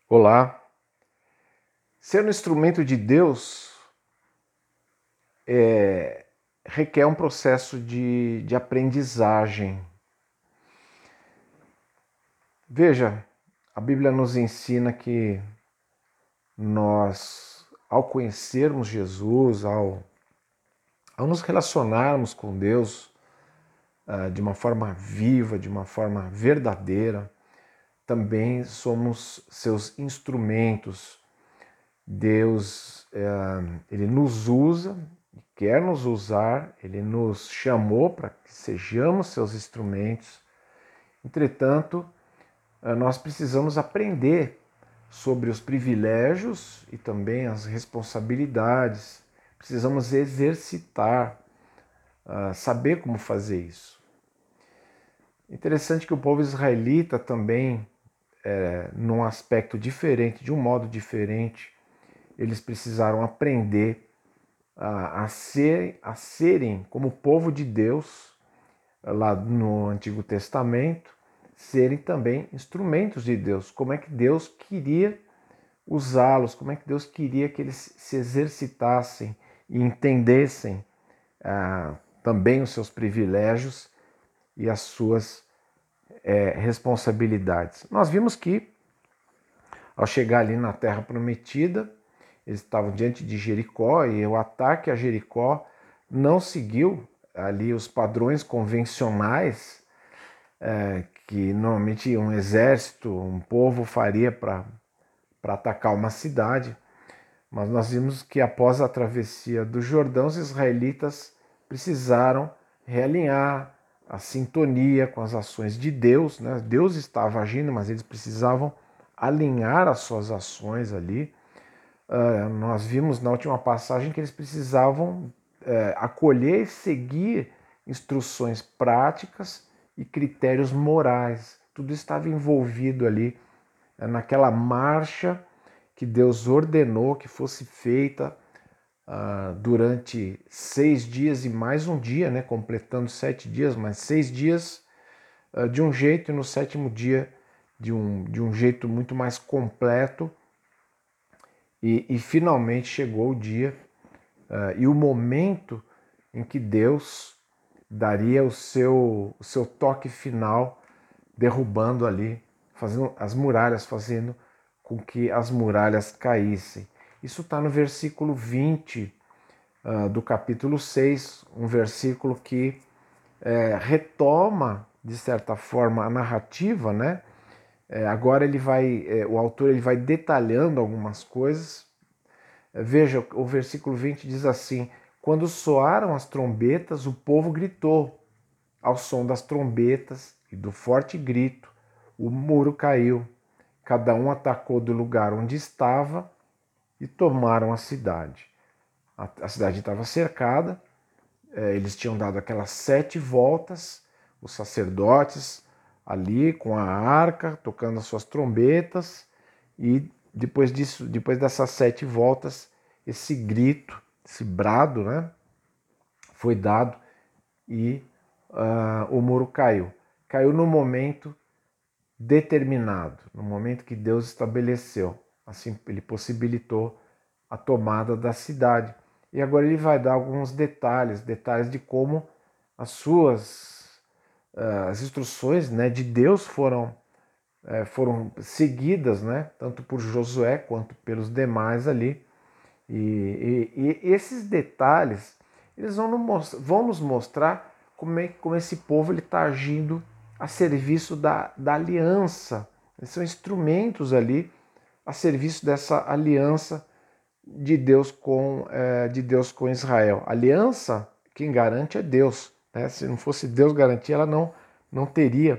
Olá. Ser um instrumento de Deus requer um processo de aprendizagem. Veja, a Bíblia nos ensina que nós, ao conhecermos Jesus, ao nos relacionarmos com Deus de uma forma viva, de uma forma verdadeira, também somos seus instrumentos. Deus, ele nos usa, quer nos usar, ele nos chamou para que sejamos seus instrumentos. Entretanto, nós precisamos aprender sobre os privilégios e também as responsabilidades. Precisamos exercitar, saber como fazer isso. Interessante que o povo israelita também, num aspecto diferente, de um modo diferente, eles precisaram aprender a serem como povo de Deus, lá no Antigo Testamento, serem também instrumentos de Deus. Como é que Deus queria usá-los, como é que Deus queria que eles se exercitassem e entendessem também os seus privilégios e as suas responsabilidades. Nós vimos que, ao chegar ali na Terra Prometida, eles estavam diante de Jericó e o ataque a Jericó não seguiu ali os padrões convencionais que normalmente um exército, um povo faria para atacar uma cidade. Mas nós vimos que após a travessia do Jordão, os israelitas precisaram realinhar a sintonia com as ações de Deus, né? Deus estava agindo, mas eles precisavam alinhar as suas ações ali. Nós vimos na última passagem que eles precisavam acolher e seguir instruções práticas e critérios morais. Tudo estava envolvido ali naquela marcha que Deus ordenou que fosse feita durante 6 dias e mais um dia, né, completando 7 dias, mas 6 dias de um jeito e no sétimo dia de um jeito muito mais completo. E finalmente chegou o dia e o momento em que Deus daria o seu toque final, derrubando ali, fazendo as muralhas, fazendo com que as muralhas caíssem. Isso está no versículo 20 do capítulo 6, um versículo que retoma, de certa forma, a narrativa, né? Agora o autor ele vai detalhando algumas coisas. Veja, o versículo 20 diz assim: quando soaram as trombetas, o povo gritou. Ao som das trombetas e do forte grito, o muro caiu. Cada um atacou do lugar onde estava e tomaram a cidade. A cidade estava cercada, eles tinham dado aquelas 7 voltas, os sacerdotes ali com a arca, tocando as suas trombetas, e depois disso, depois dessas 7 voltas, esse grito, esse brado, né, foi dado e o muro caiu. Caiu no momento determinado, no momento que Deus estabeleceu. Assim, ele possibilitou a tomada da cidade. E agora ele vai dar alguns detalhes de como as instruções, né, de Deus foram seguidas, né, tanto por Josué quanto pelos demais ali. E esses detalhes eles vão nos mostrar como esse povo está agindo a serviço da aliança. Eles são instrumentos ali a serviço dessa aliança de Deus com Israel. Aliança, quem garante é Deus. Né? Se não fosse Deus garantir, ela não teria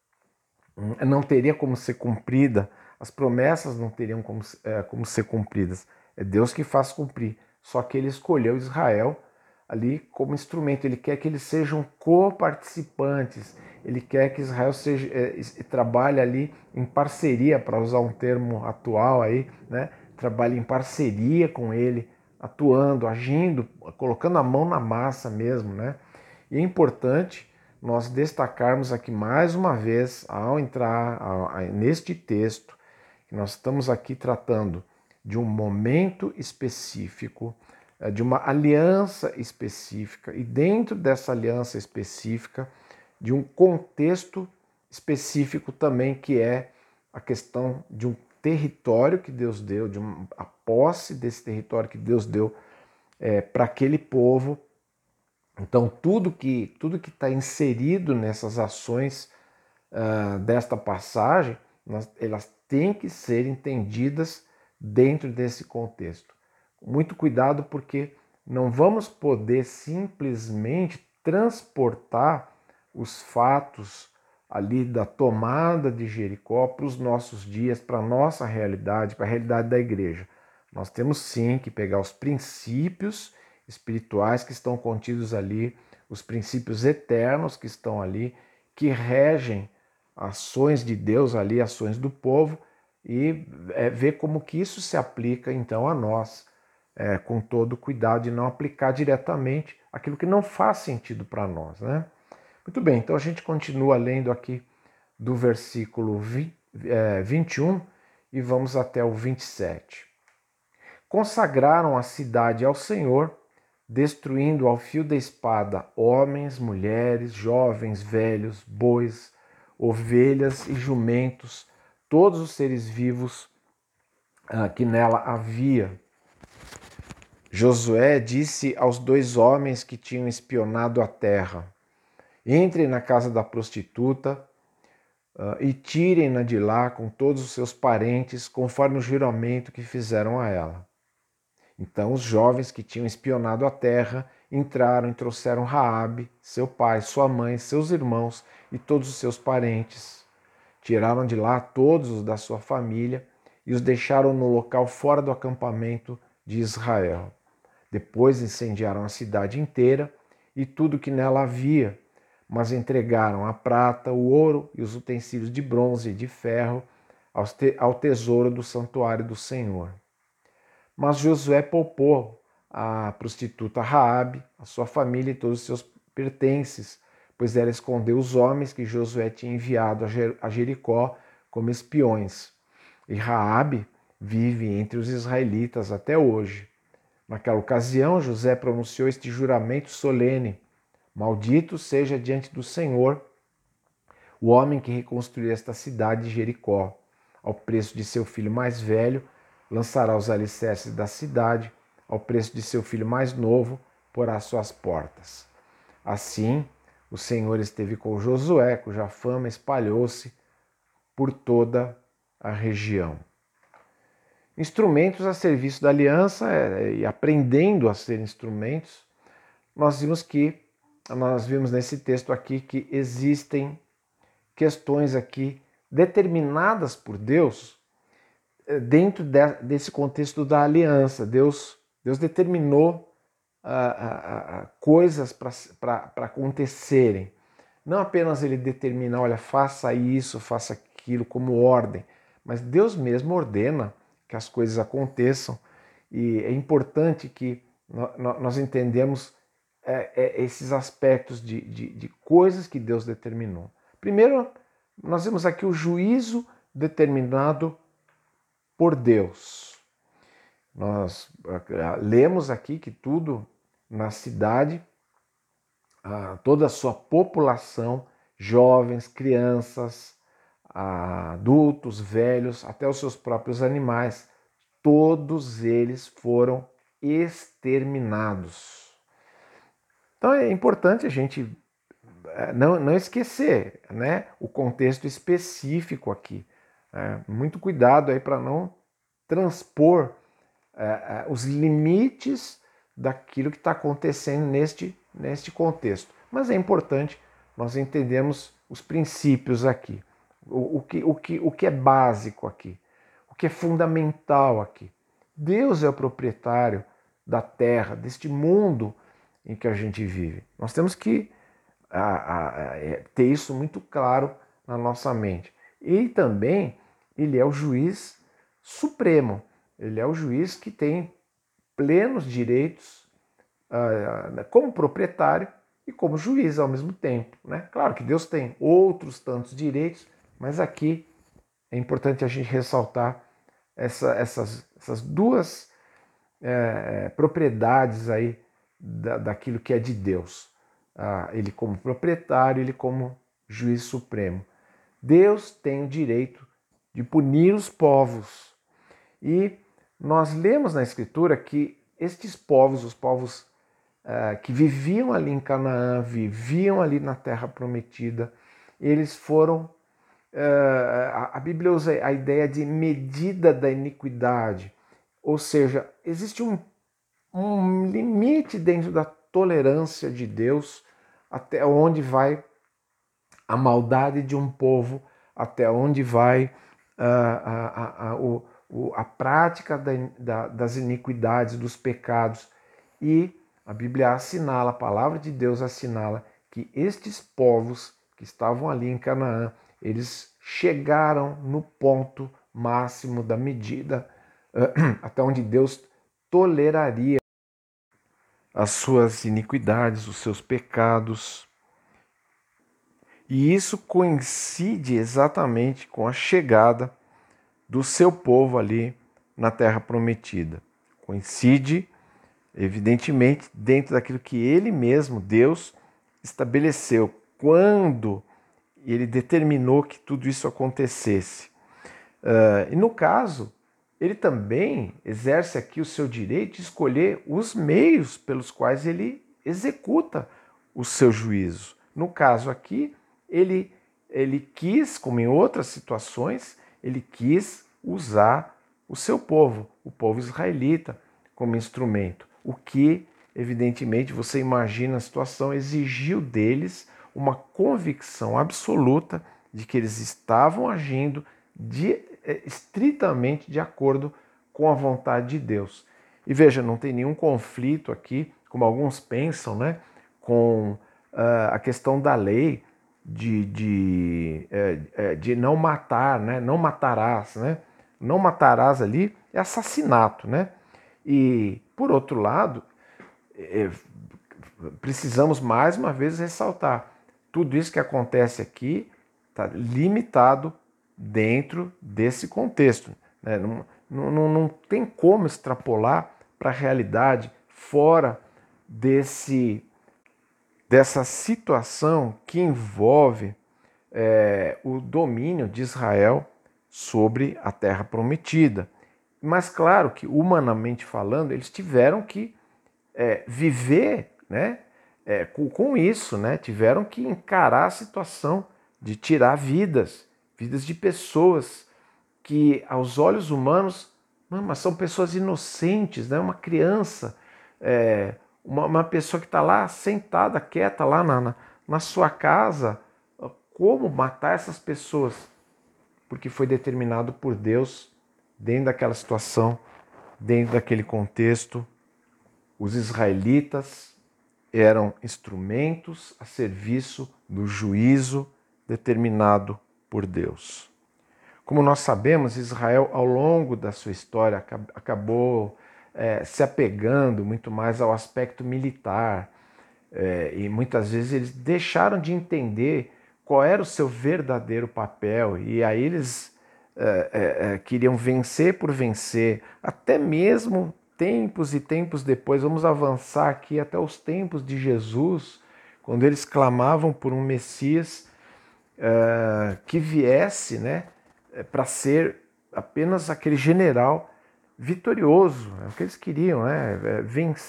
como ser cumprida. As promessas não teriam como ser cumpridas. É Deus que faz cumprir. Só que ele escolheu Israel ali como instrumento. Ele quer que eles sejam coparticipantes. Ele quer que Israel trabalhe ali em parceria, para usar um termo atual aí, né? Trabalhe em parceria com ele, atuando, agindo, colocando a mão na massa mesmo, né? E é importante nós destacarmos aqui mais uma vez, ao entrar neste texto, que nós estamos aqui tratando de um momento específico, de uma aliança específica, e dentro dessa aliança específica, de um contexto específico também, que é a questão de um território que Deus deu, a posse desse território que Deus deu para aquele povo. Então, tudo que está inserido nessas ações desta passagem, elas têm que ser entendidas dentro desse contexto. Muito cuidado, porque não vamos poder simplesmente transportar os fatos ali da tomada de Jericó para os nossos dias, para a nossa realidade, para a realidade da igreja. Nós temos sim que pegar os princípios espirituais que estão contidos ali, os princípios eternos que estão ali, que regem ações de Deus ali, ações do povo, e ver como que isso se aplica então a nós, com todo cuidado de não aplicar diretamente aquilo que não faz sentido para nós, né? Muito bem, então a gente continua lendo aqui do versículo 21 e vamos até o 27. Consagraram a cidade ao Senhor, destruindo ao fio da espada homens, mulheres, jovens, velhos, bois, ovelhas e jumentos, todos os seres vivos que nela havia. Josué disse aos 2 homens que tinham espionado a terra: entrem na casa da prostituta e tirem-na de lá com todos os seus parentes, conforme o juramento que fizeram a ela. Então os jovens que tinham espionado a terra entraram e trouxeram Raabe, seu pai, sua mãe, seus irmãos e todos os seus parentes. Tiraram de lá todos os da sua família e os deixaram no local fora do acampamento de Israel. Depois incendiaram a cidade inteira e tudo que nela havia, mas entregaram a prata, o ouro e os utensílios de bronze e de ferro ao tesouro do santuário do Senhor. Mas Josué poupou a prostituta Raabe, a sua família e todos os seus pertences, pois ela escondeu os homens que Josué tinha enviado a Jericó como espiões. E Raabe vive entre os israelitas até hoje. Naquela ocasião, José pronunciou este juramento solene: maldito seja diante do Senhor o homem que reconstruiu esta cidade de Jericó. Ao preço de seu filho mais velho, lançará os alicerces da cidade, ao preço de seu filho mais novo, porá suas portas. Assim, o Senhor esteve com Josué, cuja fama espalhou-se por toda a região. Instrumentos a serviço da aliança e aprendendo a ser instrumentos, nós vimos nesse texto aqui que existem questões aqui determinadas por Deus dentro desse contexto da aliança. Deus determinou coisas para acontecerem. Não apenas ele determina, olha, faça isso, faça aquilo como ordem, mas Deus mesmo ordena que as coisas aconteçam, e é importante que nós entendamos esses aspectos de coisas que Deus determinou. Primeiro, nós vemos aqui o juízo determinado por Deus. Nós lemos aqui que tudo na cidade, toda a sua população, jovens, crianças, adultos, velhos, até os seus próprios animais, todos eles foram exterminados. Então é importante a gente não esquecer, né, o contexto específico aqui. Muito cuidado aí para não transpor os limites daquilo que está acontecendo neste contexto. Mas é importante nós entendermos os princípios aqui, o que é básico aqui, o que é fundamental aqui. Deus é o proprietário da terra, deste mundo em que a gente vive. Nós temos que ter isso muito claro na nossa mente. E também ele é o juiz supremo, ele é o juiz que tem plenos direitos como proprietário e como juiz ao mesmo tempo, né? Claro que Deus tem outros tantos direitos, mas aqui é importante a gente ressaltar essas duas propriedades aí daquilo que é de Deus. Ele como proprietário, ele como juiz supremo. Deus tem o direito de punir os povos. E nós lemos na Escritura que estes povos, os povos que viviam ali em Canaã, viviam ali na Terra Prometida, eles foram. A Bíblia usa a ideia de medida da iniquidade, ou seja, existe um limite dentro da tolerância de Deus até onde vai a maldade de um povo, até onde vai a prática das iniquidades, dos pecados. E a Bíblia assinala, a palavra de Deus assinala que estes povos que estavam ali em Canaã, eles chegaram no ponto máximo da medida até onde Deus toleraria as suas iniquidades, os seus pecados. E isso coincide exatamente com a chegada do seu povo ali na Terra Prometida. Coincide, evidentemente, dentro daquilo que ele mesmo, Deus, estabeleceu quando ele determinou que tudo isso acontecesse. E no caso, ele também exerce aqui o seu direito de escolher os meios pelos quais ele executa o seu juízo. No caso aqui, ele quis, como em outras situações, ele quis usar o seu povo, o povo israelita, como instrumento. O que, evidentemente, você imagina a situação, exigiu deles uma convicção absoluta de que eles estavam agindo estritamente de acordo com a vontade de Deus. E veja, não tem nenhum conflito aqui, como alguns pensam, né, com a questão da lei de não matar, né, não matarás, né? Não matarás ali é assassinato, né? E, por outro lado, precisamos mais uma vez ressaltar, tudo isso que acontece aqui está limitado dentro desse contexto. Né? Não tem como extrapolar para a realidade fora dessa situação que envolve o domínio de Israel sobre a Terra Prometida. Mas claro que, humanamente falando, eles tiveram que viver, né, com isso, né, tiveram que encarar a situação de tirar vidas de pessoas que, aos olhos humanos, mas são pessoas inocentes, né, uma criança, uma pessoa que está lá sentada, quieta, lá na sua casa. Como matar essas pessoas? Porque foi determinado por Deus, dentro daquela situação, dentro daquele contexto. Os israelitas eram instrumentos a serviço do juízo determinado por Deus. Como nós sabemos, Israel, ao longo da sua história, acabou se apegando muito mais ao aspecto militar, e muitas vezes eles deixaram de entender qual era o seu verdadeiro papel, e aí eles queriam vencer por vencer, até mesmo tempos e tempos depois. Vamos avançar aqui até os tempos de Jesus, quando eles clamavam por um Messias que viesse, né, para ser apenas aquele general vitorioso. É o que eles queriam, né?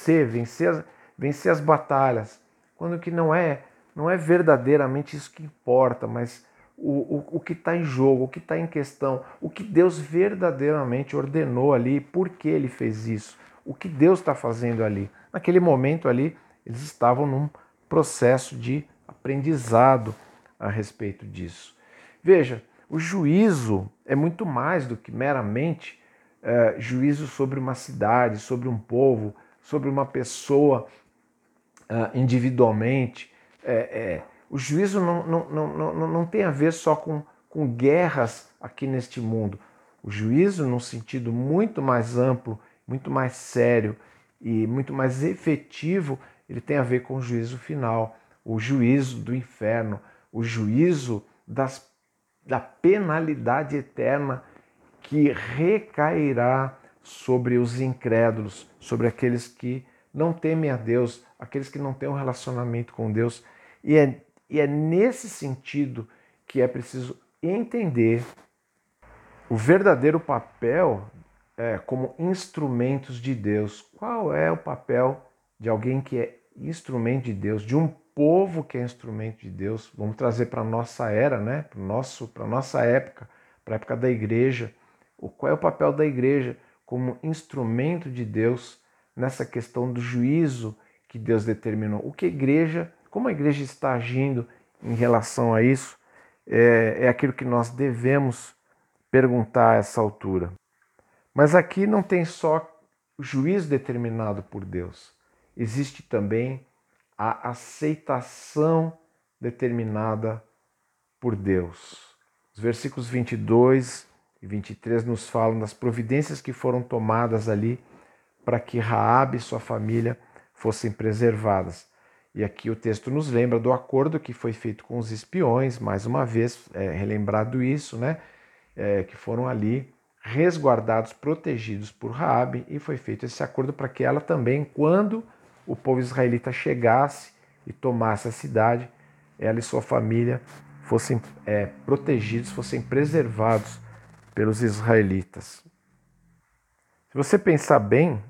Vencer as batalhas, quando que não é verdadeiramente isso que importa, mas o que está em jogo, o que está em questão, o que Deus verdadeiramente ordenou ali, por que ele fez isso, o que Deus está fazendo ali. Naquele momento ali, eles estavam num processo de aprendizado a respeito disso. Veja, o juízo é muito mais do que meramente juízo sobre uma cidade, sobre um povo, sobre uma pessoa individualmente. O juízo não tem a ver só com guerras aqui neste mundo. O juízo, num sentido muito mais amplo, muito mais sério e muito mais efetivo, ele tem a ver com o juízo final, o juízo do inferno, o juízo das da penalidade eterna que recairá sobre os incrédulos, sobre aqueles que não temem a Deus, aqueles que não têm um relacionamento com Deus. E é nesse sentido que é preciso entender o verdadeiro papel como instrumentos de Deus. Qual é o papel de alguém que é instrumento de Deus, de um povo que é instrumento de Deus? Vamos trazer para a nossa era, né? Para a nossa época, para a época da igreja. Qual é o papel da igreja como instrumento de Deus nessa questão do juízo que Deus determinou? O que a igreja, como a igreja está agindo em relação a isso? É aquilo que nós devemos perguntar a essa altura. Mas aqui não tem só o juízo determinado por Deus, existe também a aceitação determinada por Deus. Os versículos 22 e 23 nos falam das providências que foram tomadas ali para que Raabe e sua família fossem preservadas. E aqui o texto nos lembra do acordo que foi feito com os espiões, mais uma vez relembrado isso, né? Que foram ali resguardados, protegidos por Raabe, e foi feito esse acordo para que ela também, quando o povo israelita chegasse e tomasse a cidade, ela e sua família fossem protegidos, fossem preservados pelos israelitas. Se você pensar bem,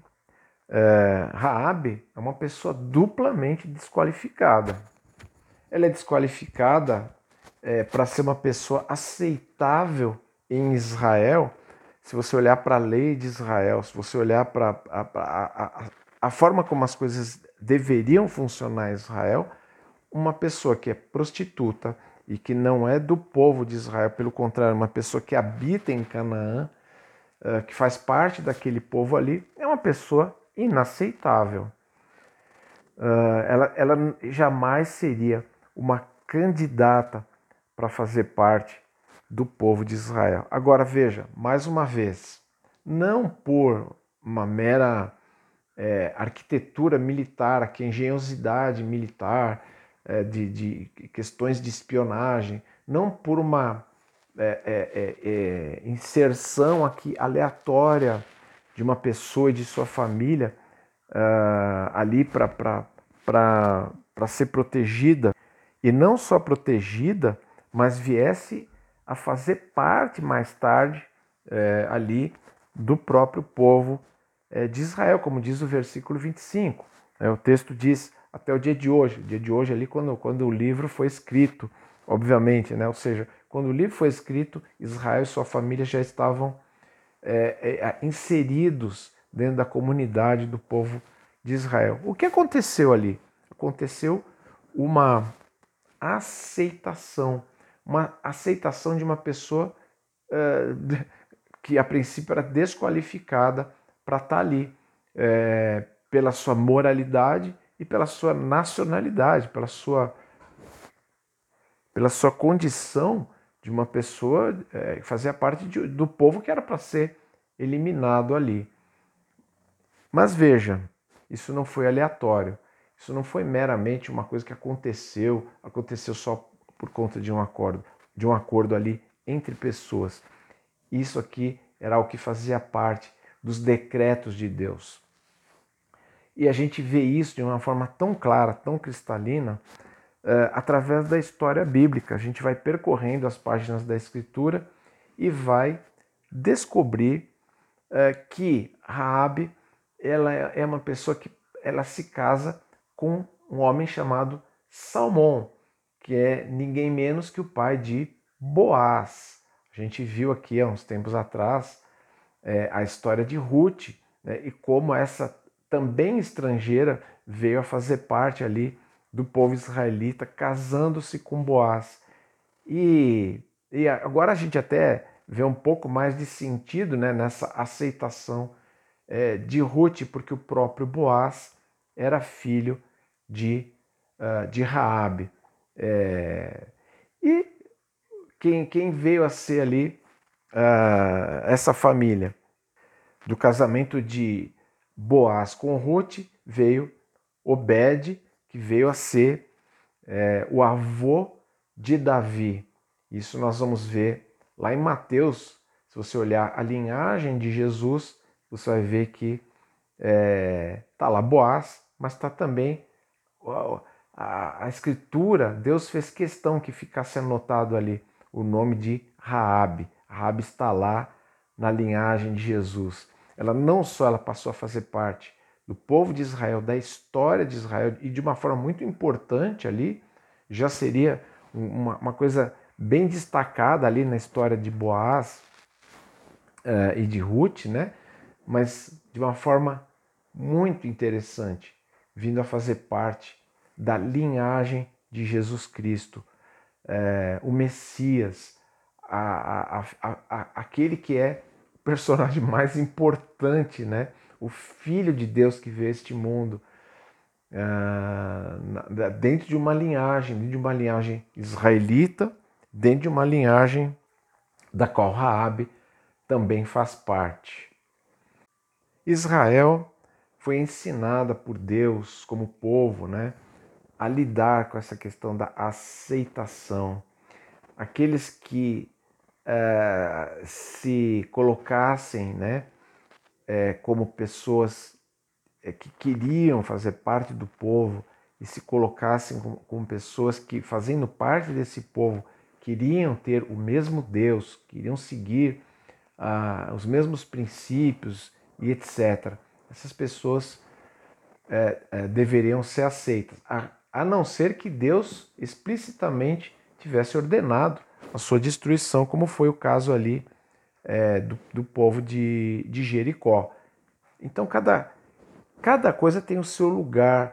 Raabe é uma pessoa duplamente desqualificada. Ela é desqualificada para ser uma pessoa aceitável em Israel. Se você olhar para a lei de Israel, se você olhar para a forma como as coisas deveriam funcionar em Israel, uma pessoa que é prostituta e que não é do povo de Israel, pelo contrário, uma pessoa que habita em Canaã, que faz parte daquele povo ali, é uma pessoa inaceitável. Ela jamais seria uma candidata para fazer parte do povo de Israel. Agora veja, mais uma vez, não por uma mera arquitetura militar, aqui, engenhosidade militar, de questões de espionagem, não por uma inserção aqui aleatória de uma pessoa e de sua família ali para ser protegida, e não só protegida, mas viesse a fazer parte mais tarde ali do próprio povo de Israel, como diz o versículo 25. O texto diz até o dia de hoje ali quando o livro foi escrito, obviamente, né? Ou seja, quando o livro foi escrito, Israel e sua família já estavam inseridos dentro da comunidade do povo de Israel. O que aconteceu ali? Aconteceu uma aceitação de uma pessoa que a princípio era desqualificada para estar ali, pela sua moralidade e pela sua nacionalidade, pela sua condição de uma pessoa que fazia parte do povo que era para ser eliminado ali. Mas veja, isso não foi aleatório, isso não foi meramente uma coisa que aconteceu só por conta de um acordo ali entre pessoas. Isso aqui era o que fazia parte dos decretos de Deus. E a gente vê isso de uma forma tão clara, tão cristalina, através da história bíblica. A gente vai percorrendo as páginas da Escritura e vai descobrir que Raabe ela é uma pessoa que ela se casa com um homem chamado Salmão, que é ninguém menos que o pai de Boaz. A gente viu aqui há uns tempos atrás a história de Ruth, né, e como essa também estrangeira veio a fazer parte ali do povo israelita, casando-se com Boaz. E agora a gente até vê um pouco mais de sentido, né, nessa aceitação de Ruth, porque o próprio Boaz era filho de Raabe. E quem veio a ser ali essa família? Do casamento de Boaz com Ruth veio Obed, que veio a ser o avô de Davi. Isso nós vamos ver lá em Mateus. Se você olhar a linhagem de Jesus, você vai ver que está lá Boaz, mas está também a escritura. Deus fez questão que ficasse anotado ali o nome de Raabe. Raabe está lá na linhagem de Jesus. Ela não só ela passou a fazer parte do povo de Israel, da história de Israel, e de uma forma muito importante ali, já seria uma coisa bem destacada ali na história de Boaz e de Ruth, né? Mas de uma forma muito interessante, vindo a fazer parte da linhagem de Jesus Cristo, o Messias, aquele que é o personagem mais importante, né? O Filho de Deus que veio a este mundo, dentro de uma linhagem israelita, dentro de uma linhagem da qual Raabe também faz parte. Israel foi ensinada por Deus como povo, né, a lidar com essa questão da aceitação. Aqueles que se colocassem, né, como pessoas que queriam fazer parte do povo e se colocassem como pessoas que, fazendo parte desse povo, queriam ter o mesmo Deus, queriam seguir os mesmos princípios e etc. Essas pessoas deveriam ser aceitas, a não ser que Deus explicitamente tivesse ordenado a sua destruição, como foi o caso ali do povo de Jericó. Então cada coisa tem o seu lugar,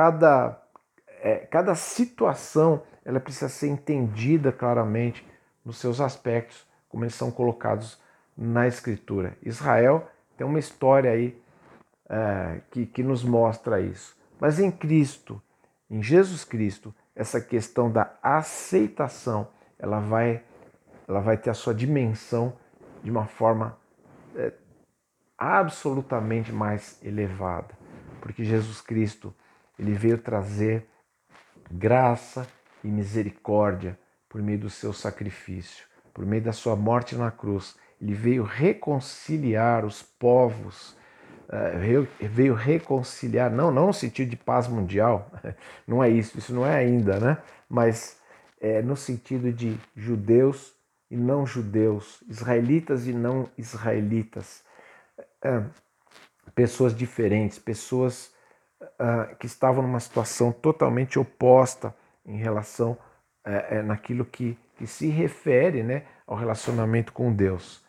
cada situação ela precisa ser entendida claramente nos seus aspectos, como eles são colocados na Escritura. Israel tem uma história aí que nos mostra isso. Mas em Cristo, em Jesus Cristo, essa questão da aceitação, ela vai ter a sua dimensão de uma forma absolutamente mais elevada, porque Jesus Cristo ele veio trazer graça e misericórdia por meio do seu sacrifício, por meio da sua morte na cruz. Ele veio reconciliar os povos, veio reconciliar, não no sentido de paz mundial, não é isso não é ainda, né? Mas no sentido de judeus e não judeus, israelitas e não israelitas, pessoas diferentes, pessoas que estavam numa situação totalmente oposta em relação naquilo que se refere, né, ao relacionamento com Deus.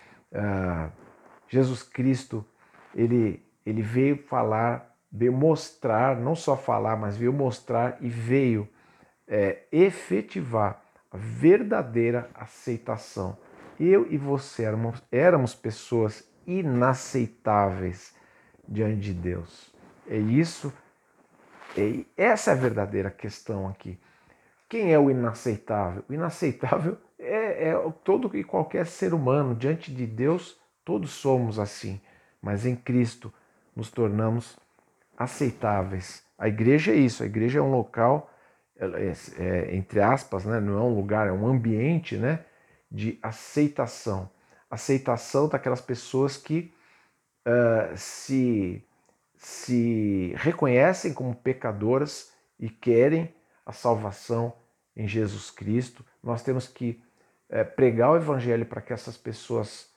Jesus Cristo, ele veio falar, veio mostrar, não só falar, mas veio mostrar e veio efetivar a verdadeira aceitação. Eu e você éramos pessoas inaceitáveis diante de Deus. É isso, essa é a verdadeira questão aqui. Quem é o inaceitável? O inaceitável é todo e qualquer ser humano. Diante de Deus, todos somos assim. Mas em Cristo nos tornamos aceitáveis. A igreja é isso. A igreja é um local, entre aspas, né? Não é um lugar, é um ambiente, né, de aceitação. Aceitação daquelas pessoas que se reconhecem como pecadoras e querem a salvação em Jesus Cristo. Nós temos que pregar o Evangelho para que essas pessoas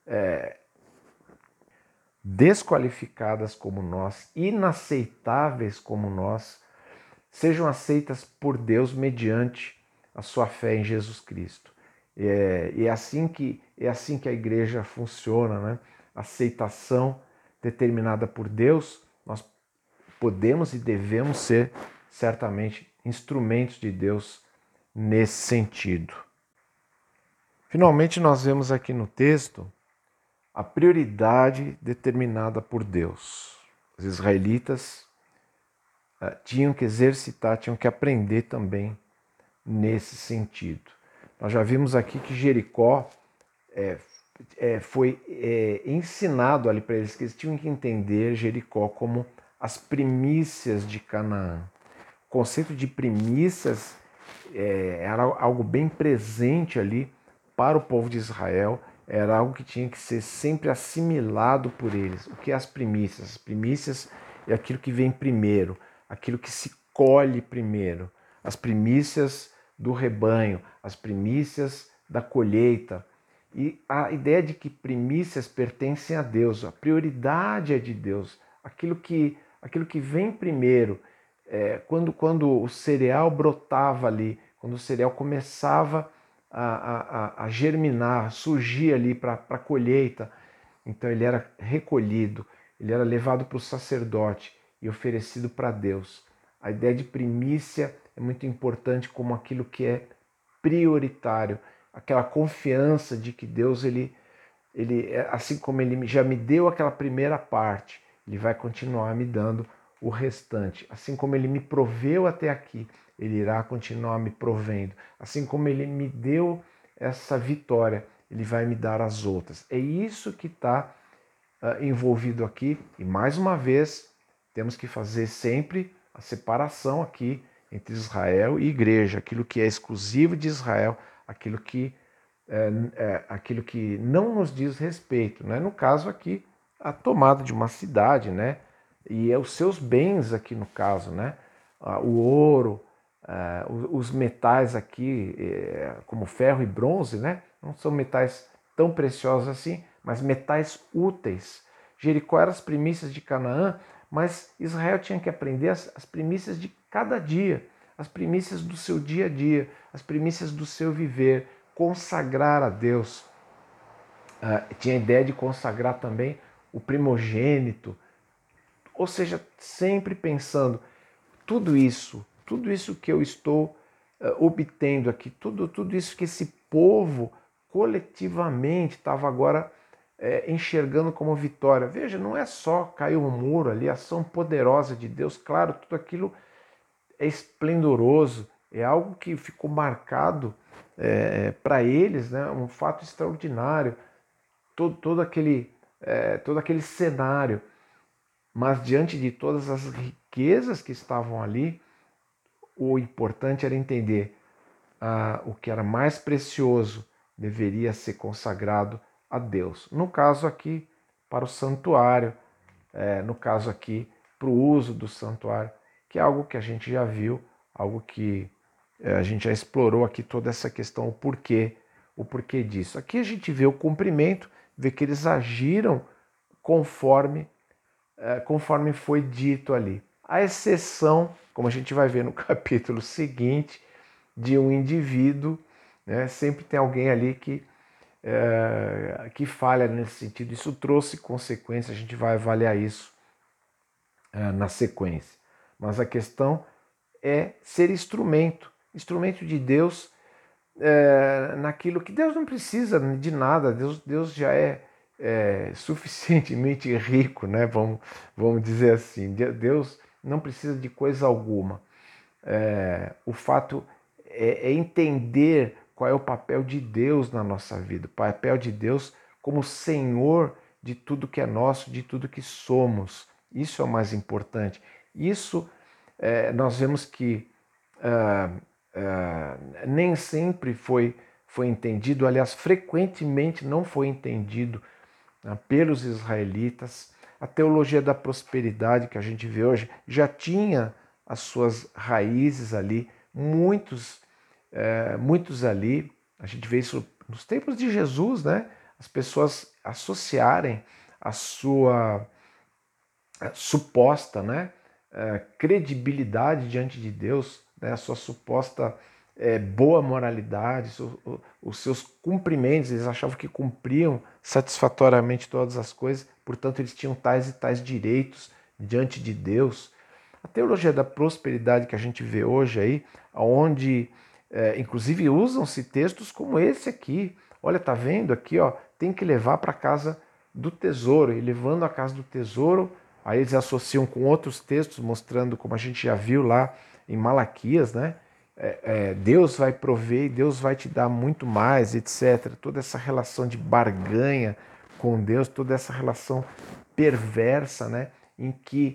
desqualificadas como nós, inaceitáveis como nós, sejam aceitas por Deus mediante a sua fé em Jesus Cristo. É assim que a igreja funciona, né? Aceitação determinada por Deus, nós podemos e devemos ser certamente instrumentos de Deus nesse sentido. Finalmente, nós vemos aqui no texto a prioridade determinada por Deus. Os israelitas tinham que exercitar, tinham que aprender também nesse sentido. Nós já vimos aqui que Jericó foi ensinado ali para eles que eles tinham que entender Jericó como as primícias de Canaã. O conceito de primícias era algo bem presente ali para o povo de Israel, era algo que tinha que ser sempre assimilado por eles. O que é as primícias? As primícias é aquilo que vem primeiro, aquilo que se colhe primeiro, as primícias do rebanho, as primícias da colheita. E a ideia de que primícias pertencem a Deus, a prioridade é de Deus, aquilo que vem primeiro. Quando o cereal brotava ali, quando o cereal começava a germinar, surgir ali para a colheita, então ele era recolhido, ele era levado para o sacerdote e oferecido para Deus. A ideia de primícia é muito importante como aquilo que é prioritário, aquela confiança de que Deus, assim como ele já me deu aquela primeira parte, ele vai continuar me dando o restante. Assim como ele me proveu até aqui, ele irá continuar me provendo. Assim como ele me deu essa vitória, ele vai me dar as outras. É isso que está envolvido aqui. E mais uma vez, temos que fazer sempre a separação aqui entre Israel e igreja. Aquilo que é exclusivo de Israel, aquilo que não nos diz respeito, né? No caso aqui, a tomada de uma cidade, né? E os seus bens aqui no caso, né? O ouro, os metais aqui, como ferro e bronze, né? Não são metais tão preciosos assim, mas metais úteis. Jericó era as primícias de Canaã, mas Israel tinha que aprender as primícias de cada dia, as primícias do seu dia a dia, as primícias do seu viver, consagrar a Deus. Tinha a ideia de consagrar também o primogênito, ou seja, sempre pensando, tudo isso que eu estou obtendo aqui, tudo isso que esse povo coletivamente estava agora enxergando como vitória. Veja, não é só cair um muro ali, a ação poderosa de Deus, claro, tudo aquilo é esplendoroso, é algo que ficou marcado para eles, né, um fato extraordinário, todo aquele cenário. Mas diante de todas as riquezas que estavam ali, o importante era entender o que era mais precioso deveria ser consagrado a Deus. No caso aqui, para o santuário, no caso aqui, para o uso do santuário, que é algo que a gente já viu, algo que a gente já explorou aqui toda essa questão, o porquê disso. Aqui a gente vê o cumprimento, vê que eles agiram conforme foi dito ali. A exceção, como a gente vai ver no capítulo seguinte, de um indivíduo, né, sempre tem alguém ali que falha nesse sentido. Isso trouxe consequências, a gente vai avaliar isso na sequência. Mas a questão é ser instrumento de Deus naquilo que Deus não precisa de nada, Deus já é suficientemente rico, né? Vamos dizer assim, Deus não precisa de coisa alguma. O fato é entender qual é o papel de Deus na nossa vida, o papel de Deus como Senhor de tudo que é nosso, de tudo que somos. Isso é o mais importante. Isso nós vemos que nem sempre foi entendido, aliás, frequentemente não foi entendido pelos israelitas. A teologia da prosperidade que a gente vê hoje já tinha as suas raízes ali, muitos ali, a gente vê isso nos tempos de Jesus, né? As pessoas associarem a sua suposta, né, credibilidade diante de Deus, né, a sua suposta boa moralidade, os seus cumprimentos, eles achavam que cumpriam satisfatoriamente todas as coisas, portanto eles tinham tais e tais direitos diante de Deus. A teologia da prosperidade que a gente vê hoje aí, onde inclusive usam-se textos como esse aqui. Olha, tá vendo aqui, ó, tem que levar para a casa do tesouro, e levando a casa do tesouro, aí eles associam com outros textos mostrando, como a gente já viu lá em Malaquias, né? Deus vai prover, Deus vai te dar muito mais, etc. Toda essa relação de barganha com Deus, toda essa relação perversa, né? Em que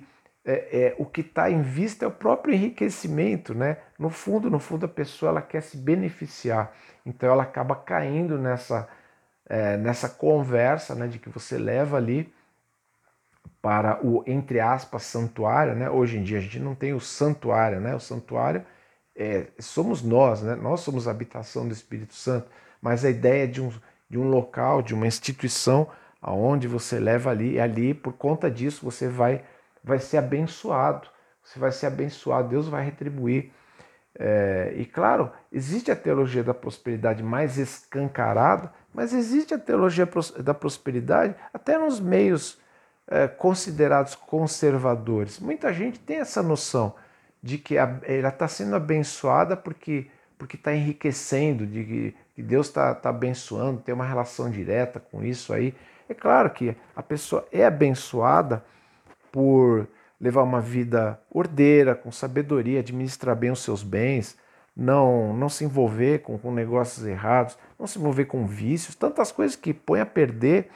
o que está em vista é o próprio enriquecimento, né? No fundo, a pessoa ela quer se beneficiar, então ela acaba caindo nessa conversa, né, de que você leva ali para o, entre aspas, santuário, né? Hoje em dia a gente não tem o santuário, né? O santuário somos nós, né? Nós somos a habitação do Espírito Santo, mas a ideia de um local, de uma instituição aonde você leva ali, e ali por conta disso você vai ser abençoado, você vai ser abençoado, Deus vai retribuir. E claro, existe a teologia da prosperidade mais escancarada, mas existe a teologia da prosperidade até nos meios considerados conservadores. Muita gente tem essa noção de que ela está sendo abençoada porque está enriquecendo, de que Deus está abençoando, tem uma relação direta com isso aí. É claro que a pessoa é abençoada por levar uma vida ordeira, com sabedoria, administrar bem os seus bens, não se envolver com negócios errados, não se envolver com vícios, tantas coisas que põem a perder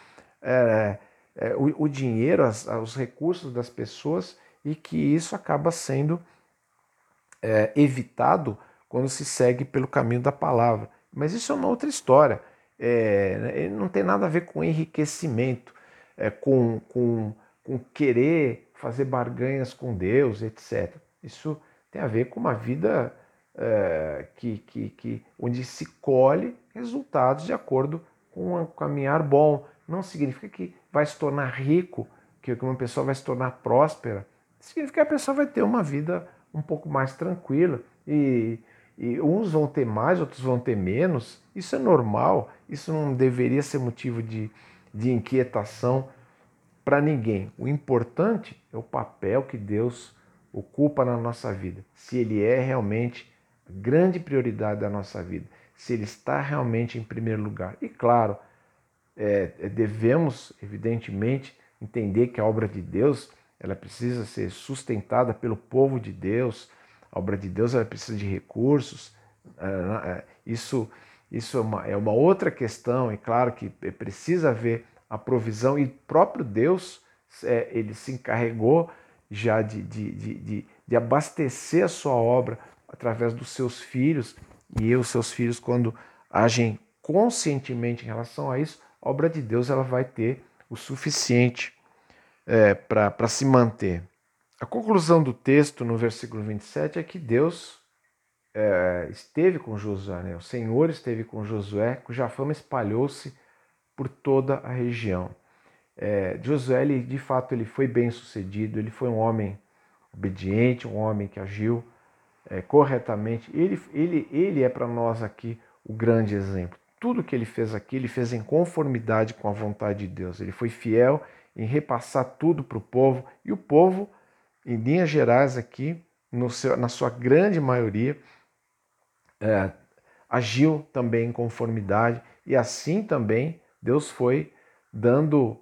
o dinheiro, os recursos das pessoas, e que isso acaba sendo evitado quando se segue pelo caminho da palavra. Mas isso é uma outra história. Não tem nada a ver com enriquecimento, com querer fazer barganhas com Deus, etc. Isso tem a ver com uma vida onde se colhe resultados de acordo com um caminhar bom. Não significa que vai se tornar rico, que uma pessoa vai se tornar próspera. Significa que a pessoa vai ter uma vida um pouco mais tranquila. E uns vão ter mais, outros vão ter menos. Isso é normal, isso não deveria ser motivo de inquietação para ninguém. O importante é o papel que Deus ocupa na nossa vida. Se Ele é realmente a grande prioridade da nossa vida. Se Ele está realmente em primeiro lugar. E claro, devemos, evidentemente, entender que a obra de Deus ela precisa ser sustentada pelo povo de Deus. A obra de Deus ela precisa de recursos. Isso é uma outra questão, e claro que precisa haver a provisão, e próprio Deus ele se encarregou já de abastecer a sua obra através dos seus filhos, e os seus filhos, quando agem conscientemente em relação a isso, a obra de Deus ela vai ter o suficiente para se manter. A conclusão do texto, no versículo 27, é que Deus esteve com Josué, né? O Senhor esteve com Josué, cuja fama espalhou-se por toda a região. Josué, de fato, ele foi bem sucedido, ele foi um homem obediente, um homem que agiu corretamente. Ele é para nós aqui o grande exemplo. Tudo que ele fez aqui, ele fez em conformidade com a vontade de Deus. Ele foi fiel em repassar tudo para o povo, e o povo, em linhas gerais aqui, na sua grande maioria, agiu também em conformidade, e assim também Deus foi dando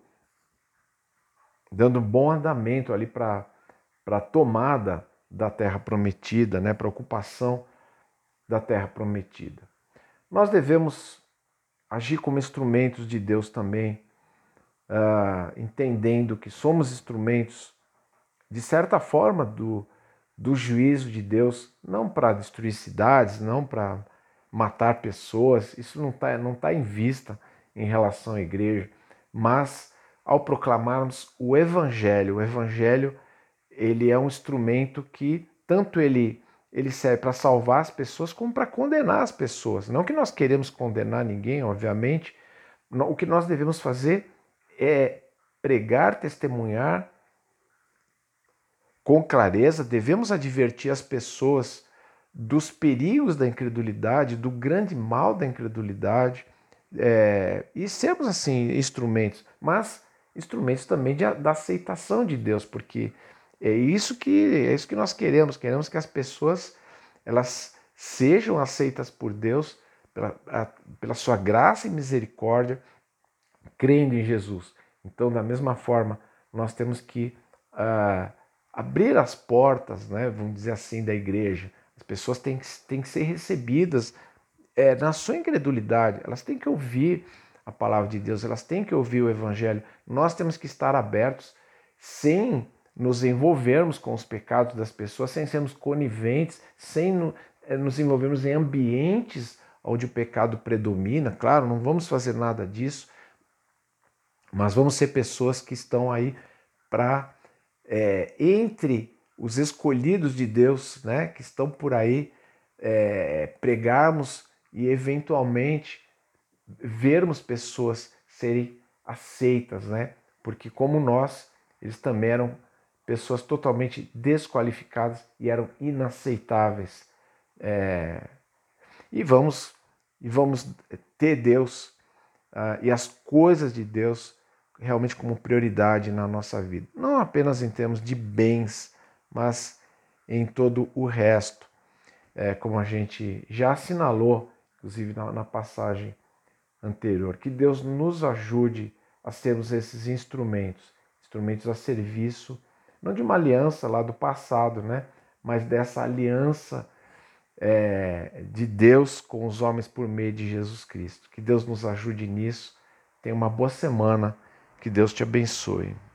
bom andamento ali para a tomada da terra prometida, né, para a ocupação da terra prometida. Nós devemos agir como instrumentos de Deus também, entendendo que somos instrumentos, de certa forma, do juízo de Deus, não para destruir cidades, não para matar pessoas, isso não tá em vista em relação à igreja, mas ao proclamarmos o Evangelho ele é um instrumento que tanto ele serve para salvar as pessoas como para condenar as pessoas. Não que nós queremos condenar ninguém, obviamente, o que nós devemos fazer é pregar, testemunhar com clareza, devemos advertir as pessoas dos perigos da incredulidade, do grande mal da incredulidade, e sermos assim instrumentos, mas instrumentos também da aceitação de Deus, porque é isso que nós queremos que as pessoas elas sejam aceitas por Deus pela sua graça e misericórdia, crendo em Jesus. Então, da mesma forma, nós temos que abrir as portas, né, vamos dizer assim, da igreja. As pessoas têm que ser recebidas na sua incredulidade, elas têm que ouvir a palavra de Deus, elas têm que ouvir o Evangelho. Nós temos que estar abertos sem nos envolvermos com os pecados das pessoas, sem sermos coniventes, sem nos envolvermos em ambientes onde o pecado predomina. Claro, não vamos fazer nada disso, mas vamos ser pessoas que estão aí para, entre os escolhidos de Deus, né, que estão por aí, pregarmos e eventualmente vermos pessoas serem aceitas, né? Porque como nós, eles também eram pessoas totalmente desqualificadas e eram inaceitáveis. E vamos ter Deus e as coisas de Deus realmente como prioridade na nossa vida. Não apenas em termos de bens, mas em todo o resto. Como a gente já assinalou, inclusive na passagem anterior. Que Deus nos ajude a sermos esses instrumentos a serviço, não de uma aliança lá do passado, né? Mas dessa aliança de Deus com os homens por meio de Jesus Cristo. Que Deus nos ajude nisso. Tenha uma boa semana. Que Deus te abençoe.